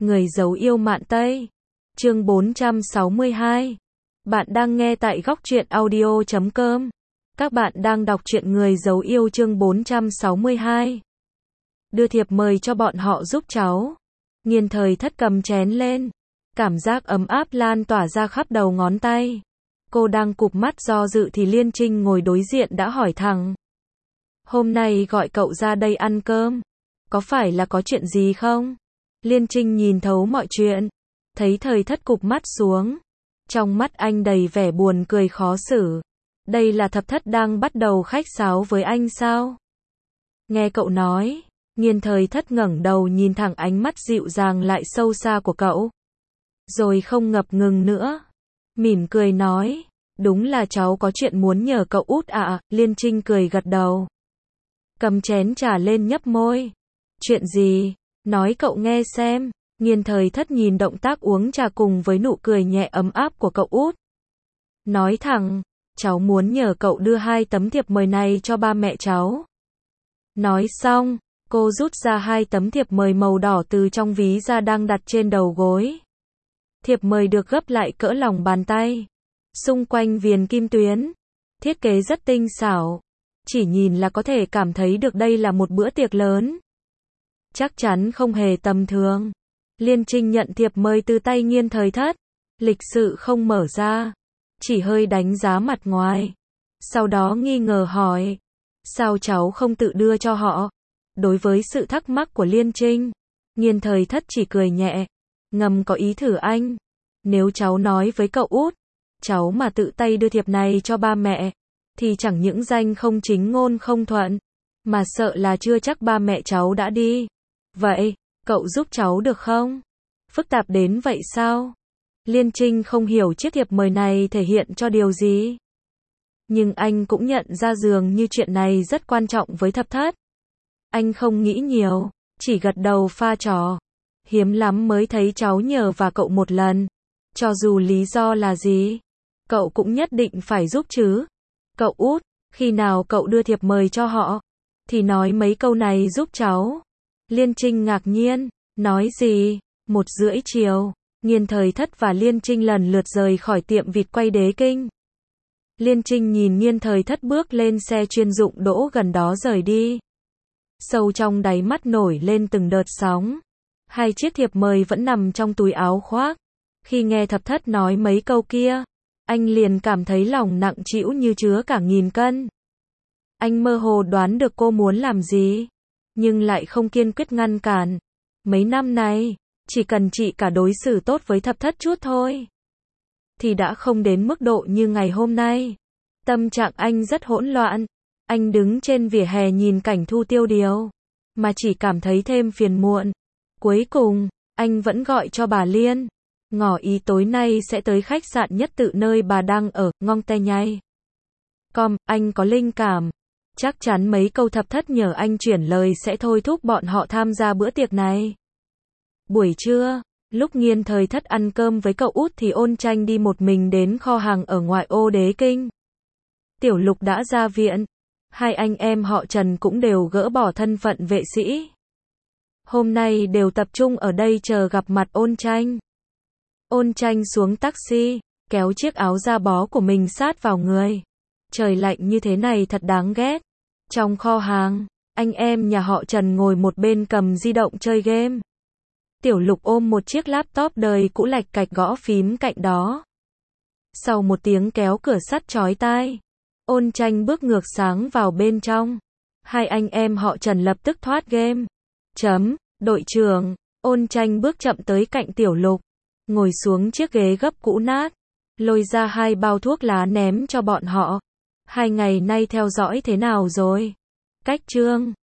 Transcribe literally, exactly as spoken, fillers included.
Người giấu yêu mạn Tây. Chương bốn trăm sáu mươi hai. Bạn đang nghe tại góc truyện audio chấm com. Các bạn đang đọc truyện Người giấu yêu chương bốn trăm sáu mươi hai. Đưa thiệp mời cho bọn họ giúp cháu. Nghiên Thời Thất cầm chén lên. Cảm giác ấm áp lan tỏa ra khắp đầu ngón tay. Cô đang cụp mắt do dự thì Liên Trinh ngồi đối diện đã hỏi thẳng. Hôm nay gọi cậu ra đây ăn cơm. Có phải là có chuyện gì không? Liên Trinh nhìn thấu mọi chuyện. Thấy Thời Thất cụp mắt xuống. Trong mắt anh đầy vẻ buồn cười khó xử. Đây là Thập Thất đang bắt đầu khách sáo với anh sao? Nghe cậu nói. Nghiên Thời Thất ngẩng đầu nhìn thẳng ánh mắt dịu dàng lại sâu xa của cậu. Rồi không ngập ngừng nữa. Mỉm cười nói. Đúng là cháu có chuyện muốn nhờ cậu út ạ. À. Liên Trinh cười gật đầu. Cầm chén trà lên nhấp môi. Chuyện gì? Nói cậu nghe xem. Nghiên Thời Thất nhìn động tác uống trà cùng với nụ cười nhẹ ấm áp của cậu út. Nói thẳng, cháu muốn nhờ cậu đưa hai tấm thiệp mời này cho ba mẹ cháu. Nói xong, cô rút ra hai tấm thiệp mời màu đỏ từ trong ví ra đang đặt trên đầu gối. Thiệp mời được gấp lại cỡ lòng bàn tay. Xung quanh viền kim tuyến. Thiết kế rất tinh xảo. Chỉ nhìn là có thể cảm thấy được đây là một bữa tiệc lớn. Chắc chắn không hề tầm thường. Liên Trinh nhận thiệp mời từ tay Nghiên Thời Thất. Lịch sự không mở ra. Chỉ hơi đánh giá mặt ngoài. Sau đó nghi ngờ hỏi. Sao cháu không tự đưa cho họ? Đối với sự thắc mắc của Liên Trinh, Nghiên Thời Thất chỉ cười nhẹ. Ngầm có ý thử anh. Nếu cháu nói với cậu út, cháu mà tự tay đưa thiệp này cho ba mẹ, thì chẳng những danh không chính ngôn không thuận, mà sợ là chưa chắc ba mẹ cháu đã đi. Vậy, cậu giúp cháu được không? Phức tạp đến vậy sao? Liên Trinh không hiểu chiếc thiệp mời này thể hiện cho điều gì. Nhưng anh cũng nhận ra dường như chuyện này rất quan trọng với Thập Thất. Anh không nghĩ nhiều, chỉ gật đầu pha trò. Hiếm lắm mới thấy cháu nhờ và cậu một lần. Cho dù lý do là gì, cậu cũng nhất định phải giúp chứ. Cậu út, khi nào cậu đưa thiệp mời cho họ, thì nói mấy câu này giúp cháu. Liên Trinh ngạc nhiên, nói gì? Một rưỡi chiều, Nghiên Thời Thất và Liên Trinh lần lượt rời khỏi tiệm vịt quay Đế Kinh. Liên Trinh nhìn Nghiên Thời Thất bước lên xe chuyên dụng đỗ gần đó rời đi. Sâu trong đáy mắt nổi lên từng đợt sóng. Hai chiếc thiệp mời vẫn nằm trong túi áo khoác. Khi nghe Thập Thất nói mấy câu kia, anh liền cảm thấy lòng nặng trĩu như chứa cả nghìn cân. Anh mơ hồ đoán được cô muốn làm gì, nhưng lại không kiên quyết ngăn cản. Mấy năm nay, chỉ cần chị cả đối xử tốt với Thập Thất chút thôi, thì đã không đến mức độ như ngày hôm nay. Tâm trạng anh rất hỗn loạn. Anh đứng trên vỉa hè nhìn cảnh thu tiêu điều, mà chỉ cảm thấy thêm phiền muộn. Cuối cùng, anh vẫn gọi cho bà Liên. Ngỏ ý tối nay sẽ tới khách sạn Nhất Tự nơi bà đang ở, Ngong Te Nhai. Com, anh có linh cảm. Chắc chắn mấy câu Thập Thất nhờ anh chuyển lời sẽ thôi thúc bọn họ tham gia bữa tiệc này. Buổi trưa, lúc Nghiên Thời Thất ăn cơm với cậu út thì Ôn Tranh đi một mình đến kho hàng ở ngoại ô Đế Kinh. Tiểu Lục đã ra viện. Hai anh em họ Trần cũng đều gỡ bỏ thân phận vệ sĩ. Hôm nay đều tập trung ở đây chờ gặp mặt Ôn Tranh. Ôn Tranh xuống taxi, kéo chiếc áo da bó của mình sát vào người. Trời lạnh như thế này thật đáng ghét. Trong kho hàng, anh em nhà họ Trần ngồi một bên cầm di động chơi game. Tiểu Lục ôm một chiếc laptop đời cũ lạch cạch gõ phím cạnh đó. Sau một tiếng kéo cửa sắt chói tai, Ôn Tranh bước ngược sáng vào bên trong. Hai anh em họ Trần lập tức thoát game. Chấm, đội trưởng. Ôn Tranh bước chậm tới cạnh Tiểu Lục, ngồi xuống chiếc ghế gấp cũ nát, lôi ra hai bao thuốc lá ném cho bọn họ. Hai ngày nay theo dõi thế nào rồi? Cách Trương,